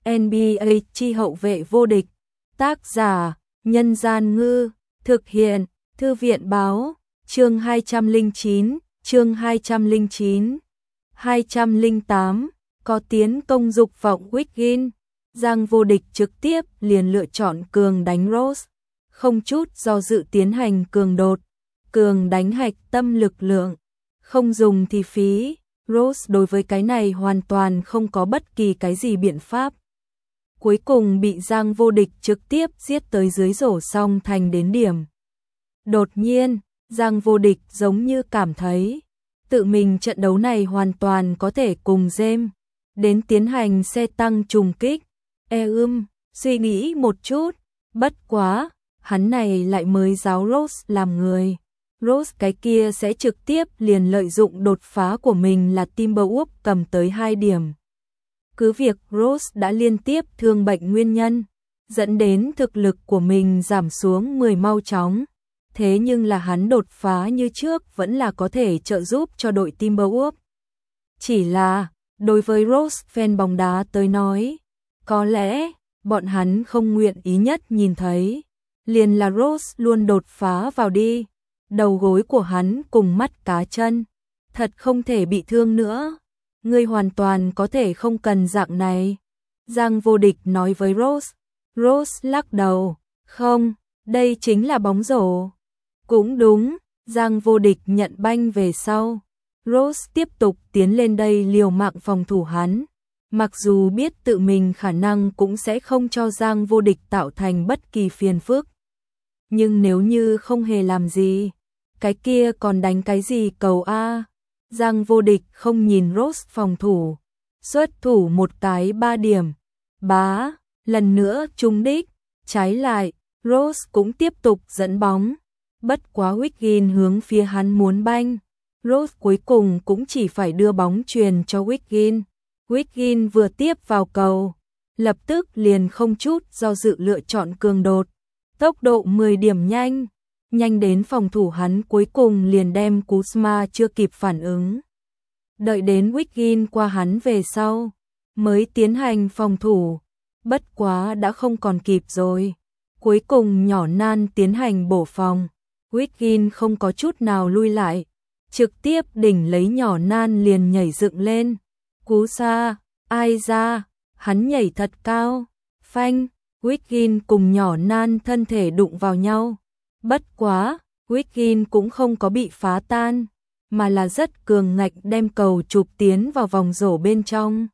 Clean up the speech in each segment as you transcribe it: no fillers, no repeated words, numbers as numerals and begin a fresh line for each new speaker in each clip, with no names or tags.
NBA chi hậu vệ vô địch. Tác giả: Nhân Gian Ngư. Thực hiện: Thư viện Báo. Chương 209, chương 209. 208. Có tiến công dục vọng Wiggins. Giang vô địch trực tiếp liền lựa chọn cường đánh Rose. Không chút do dự tiến hành cường đột. Cường đánh hạch tâm lực lượng. Không dùng thì phí. Rose đối với cái này hoàn toàn không có bất kỳ cái gì biện pháp. Cuối cùng bị Giang vô địch trực tiếp giết tới dưới rổ song thành đến điểm. Đột nhiên, Giang vô địch giống như cảm thấy tự mình trận đấu này hoàn toàn có thể cùng James đến tiến hành xe tăng trùng kích. Suy nghĩ một chút, bất quá, hắn này lại mới giáo Rose làm người. Rose cái kia sẽ trực tiếp liền lợi dụng đột phá của mình là Timberwolves cầm tới 2 điểm. Cứ việc Rose đã liên tiếp thương bệnh nguyên nhân, dẫn đến thực lực của mình giảm xuống 10 mau chóng. Thế nhưng là hắn đột phá như trước vẫn là có thể trợ giúp cho đội Timberwolves. Chỉ là, đối với Rose fan bóng đá tới nói, có lẽ bọn hắn không nguyện ý nhất nhìn thấy, liền là Rose luôn đột phá vào đi. Đầu gối của hắn cùng mắt cá chân, thật không thể bị thương nữa. Ngươi hoàn toàn có thể không cần dạng này. Giang vô địch nói với Rose. Rose lắc đầu. Không, đây chính là bóng rổ. Cũng đúng, Giang vô địch nhận banh về sau. Rose tiếp tục tiến lên đây liều mạng phòng thủ hắn. Mặc dù biết tự mình khả năng cũng sẽ không cho Giang vô địch tạo thành bất kỳ phiền phức. Nhưng nếu như không hề làm gì, cái kia còn đánh cái gì cầu A. Giang vô địch không nhìn Rose phòng thủ, xuất thủ một cái 3 điểm. Bá, lần nữa trúng đích, trái lại, Rose cũng tiếp tục dẫn bóng. Bất quá Wiggins hướng phía hắn muốn banh. Rose cuối cùng cũng chỉ phải đưa bóng truyền cho Wiggins. Wiggins vừa tiếp vào cầu, lập tức liền không chút do dự lựa chọn cường đột. Tốc độ 10 điểm nhanh, nhanh đến phòng thủ hắn cuối cùng liền đem Kuzma chưa kịp phản ứng. Đợi đến Wiggins qua hắn về sau, mới tiến hành phòng thủ. Bất quá đã không còn kịp rồi. Cuối cùng nhỏ nan tiến hành bổ phòng. Wiggins không có chút nào lui lại, trực tiếp đỉnh lấy nhỏ nan liền nhảy dựng lên. Cú xa, ai ra, hắn nhảy thật cao. Phanh, Wiggins cùng nhỏ nan thân thể đụng vào nhau. Bất quá, Wiggins cũng không có bị phá tan, mà là rất cường ngạnh đem cầu chụp tiến vào vòng rổ bên trong.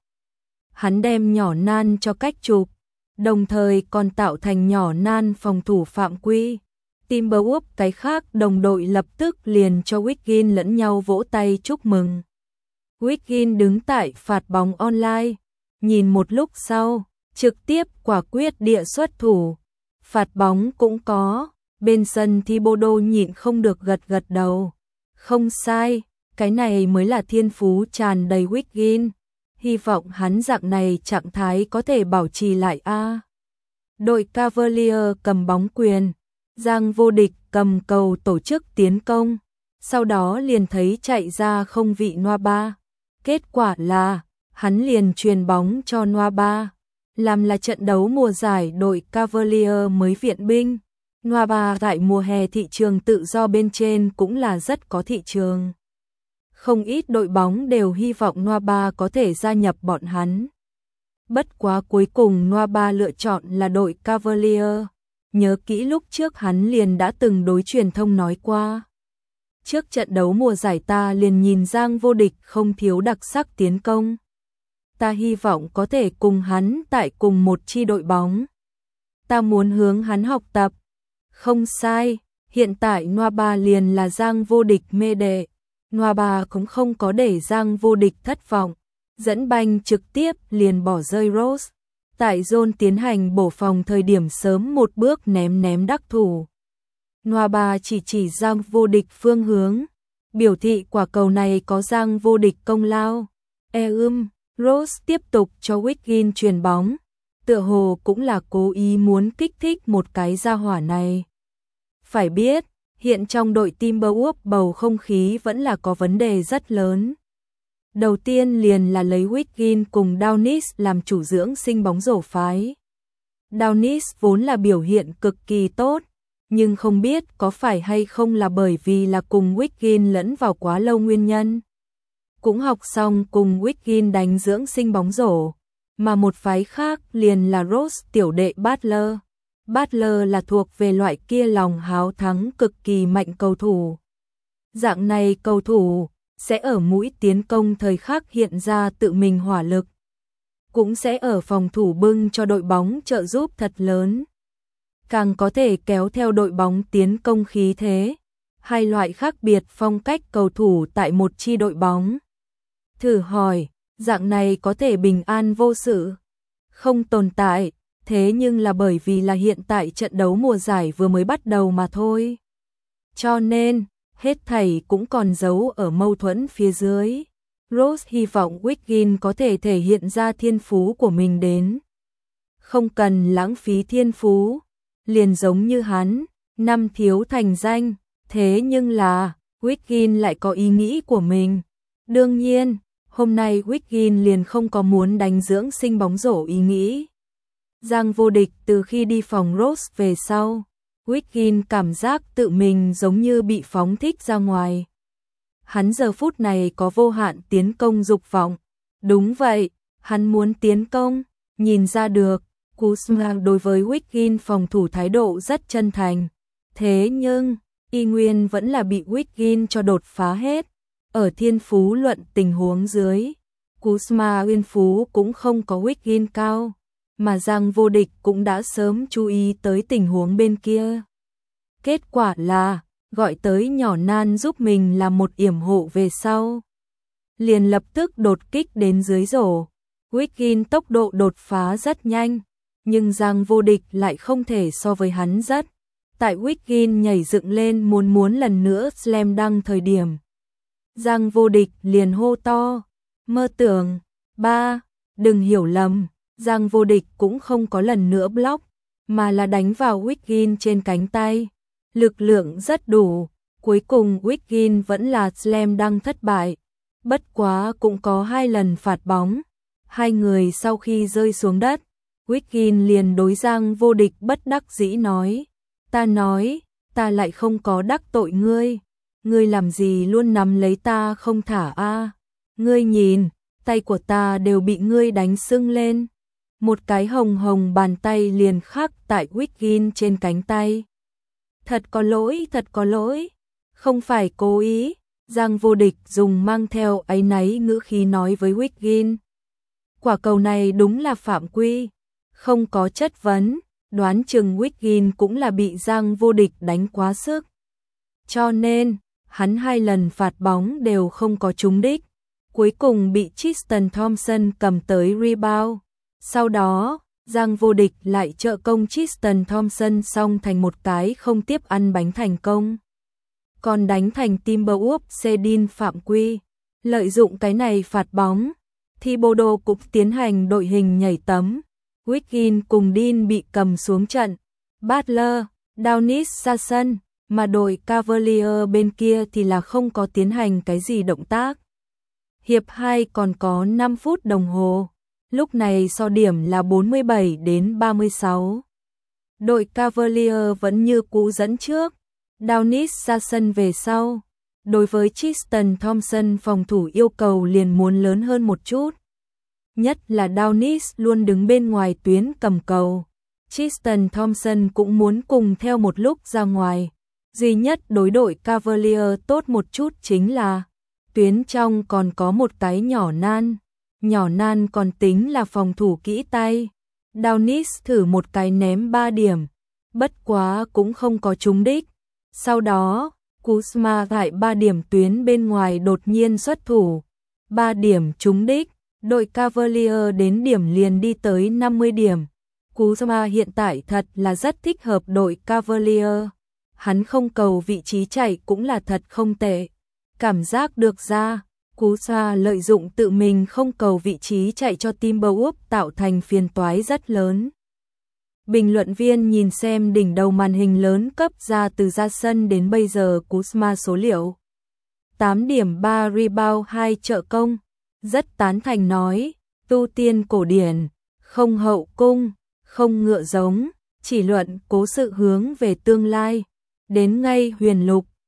Hắn đem nhỏ nan cho cách chụp, đồng thời còn tạo thành nhỏ nan phòng thủ phạm quy. Timberwolves cái khác đồng đội lập tức liền cho Wiggins lẫn nhau vỗ tay chúc mừng. Wiggins đứng tại phạt bóng online, nhìn một lúc sau, trực tiếp quả quyết địa xuất thủ. Phạt bóng cũng có, bên sân Thibodeau nhịn không được gật gật đầu. Không sai, cái này mới là thiên phú tràn đầy Wiggins. Hy vọng hắn dạng này trạng thái có thể bảo trì lại a. Đội Cavalier cầm bóng quyền, Giang vô địch cầm cầu tổ chức tiến công, sau đó liền thấy chạy ra không vị Noa. Kết quả là, hắn liền truyền bóng cho Noa, làm là trận đấu mùa giải đội Cavalier mới viện binh. Noa tại mùa hè thị trường tự do bên trên cũng là rất có thị trường. Không ít đội bóng đều hy vọng Noa có thể gia nhập bọn hắn. Bất quá cuối cùng Noa lựa chọn là đội Cavalier. Nhớ kỹ lúc trước hắn liền đã từng đối truyền thông nói qua. Trước trận đấu mùa giải ta liền nhìn Giang vô địch không thiếu đặc sắc tiến công. Ta hy vọng có thể cùng hắn tại cùng một chi đội bóng. Ta muốn hướng hắn học tập. Không sai, hiện tại Noa liền là Giang vô địch mê đệ. Noa cũng không có để Giang vô địch thất vọng. Dẫn banh trực tiếp liền bỏ rơi Rose. Tại zone tiến hành bổ phòng thời điểm sớm một bước ném đắc thủ. Noa chỉ Giang vô địch phương hướng, biểu thị quả cầu này có Giang vô địch công lao. Rose tiếp tục cho Wiggins truyền bóng, tựa hồ cũng là cố ý muốn kích thích một cái gia hỏa này. Phải biết, hiện trong đội Timberwolves bầu không khí vẫn là có vấn đề rất lớn. Đầu tiên liền là lấy Wiggins cùng Downis làm chủ dưỡng sinh bóng rổ phái. Downis vốn là biểu hiện cực kỳ tốt, nhưng không biết có phải hay không là bởi vì là cùng Wiggins lẫn vào quá lâu nguyên nhân. Cũng học xong cùng Wiggins đánh dưỡng sinh bóng rổ, mà một phái khác liền là Rose tiểu đệ Butler. Butler là thuộc về loại kia lòng háo thắng cực kỳ mạnh cầu thủ. Dạng này cầu thủ sẽ ở mũi tiến công thời khắc hiện ra tự mình hỏa lực, cũng sẽ ở phòng thủ bưng cho đội bóng trợ giúp thật lớn. Càng có thể kéo theo đội bóng tiến công khí thế. Hai loại khác biệt phong cách cầu thủ tại một chi đội bóng. Thử hỏi, dạng này có thể bình an vô sự? Không tồn tại, thế nhưng là bởi vì là hiện tại trận đấu mùa giải vừa mới bắt đầu mà thôi. Cho nên, hết thảy cũng còn giấu ở mâu thuẫn phía dưới. Rose hy vọng Wiggins có thể thể hiện ra thiên phú của mình đến. Không cần lãng phí thiên phú, liền giống như hắn, năm thiếu thành danh, thế nhưng là, Wiggins lại có ý nghĩ của mình. Đương nhiên, hôm nay Wiggins liền không có muốn đánh dưỡng sinh bóng rổ ý nghĩ. Giang vô địch từ khi đi phòng Rose về sau, Wiggins cảm giác tự mình giống như bị phóng thích ra ngoài. Hắn giờ phút này có vô hạn tiến công dục vọng. Đúng vậy, hắn muốn tiến công, nhìn ra được, Kuzma đối với Wiggins phòng thủ thái độ rất chân thành. Thế nhưng, y nguyên vẫn là bị Wiggins cho đột phá hết. Ở thiên phú luận tình huống dưới, Kuzma uyên phú cũng không có Wiggins cao, mà Giang vô địch cũng đã sớm chú ý tới tình huống bên kia. Kết quả là, gọi tới nhỏ nan giúp mình làm một yểm hộ về sau. Liền lập tức đột kích đến dưới rổ. Wiggins tốc độ đột phá rất nhanh, nhưng Giang vô địch lại không thể so với hắn rất. Tại Wiggins nhảy dựng lên muốn lần nữa slam dunk thời điểm, Giang vô địch liền hô to, mơ tưởng, đừng hiểu lầm, Giang vô địch cũng không có lần nữa block, mà là đánh vào Wiggins trên cánh tay. Lực lượng rất đủ, cuối cùng Wiggins vẫn là slam dunk thất bại. Bất quá cũng có 2 lần phạt bóng. Hai người sau khi rơi xuống đất, Wiggins liền đối Giang vô địch bất đắc dĩ nói, ta lại không có đắc tội ngươi. Ngươi làm gì luôn nắm lấy ta không thả a? Ngươi nhìn, tay của ta đều bị ngươi đánh sưng lên. Một cái hồng hồng bàn tay liền khắc tại Wiggins trên cánh tay. Thật có lỗi, không phải cố ý. Giang vô địch dùng mang theo áy náy ngữ khí nói với Wiggins. Quả cầu này đúng là phạm quy, không có chất vấn, đoán chừng Wiggins cũng là bị Giang vô địch đánh quá sức. Cho nên, hắn 2 lần phạt bóng đều không có trúng đích, cuối cùng bị Tristan Thompson cầm tới rebound. Sau đó, Giang vô địch lại trợ công Tristan Thompson xong thành một cái không tiếp ăn bánh thành công. Còn đánh thành Timberwolves Sedin phạm quy. Lợi dụng cái này phạt bóng, Thibodeau cũng tiến hành đội hình nhảy tấm. Wiggins cùng Dean bị cầm xuống trận. Butler, Downis ra sân, mà đội Cavalier bên kia thì là không có tiến hành cái gì động tác. Hiệp 2 còn có 5 phút đồng hồ. Lúc này so điểm là 47-36. Đội Cavalier vẫn như cũ dẫn trước. Downis ra sân về sau. Đối với Tristan Thompson phòng thủ yêu cầu liền muốn lớn hơn một chút. Nhất là Downis luôn đứng bên ngoài tuyến cầm cầu. Tristan Thompson cũng muốn cùng theo một lúc ra ngoài. Duy nhất đối đội Cavalier tốt một chút chính là tuyến trong còn có một cái nhỏ nan. Nhỏ nan còn tính là phòng thủ kỹ tay. Downis thử một cái ném 3 điểm. Bất quá cũng không có trúng đích. Sau đó, Kuzma tại 3 điểm tuyến bên ngoài đột nhiên xuất thủ. 3 điểm trúng đích. Đội Cavalier đến điểm liền đi tới 50 điểm. Kuzma hiện tại thật là rất thích hợp đội Cavalier. Hắn không cầu vị trí chạy cũng là thật không tệ. Cảm giác được ra, Kuzma lợi dụng tự mình không cầu vị trí chạy cho Timberwolves tạo thành phiền toái rất lớn. Bình luận viên nhìn xem đỉnh đầu màn hình lớn cấp ra từ ra sân đến bây giờ Kuzma số liệu. 8 điểm 3 rebound 2 trợ công. rất tán thành nói, tu tiên cổ điển, không hậu cung, không ngựa giống, chỉ luận cố sự hướng về tương lai. Đến ngay huyền lục,